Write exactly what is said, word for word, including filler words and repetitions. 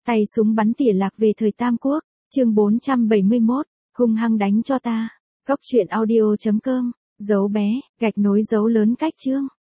Tay súng bắn tỉa lạc về thời Tam Quốc, chương bốn trăm bảy mươi mốt, hung hăng đánh cho ta. Cốc truyện audio chấm com, dấu bé, gạch nối dấu lớn cách chương.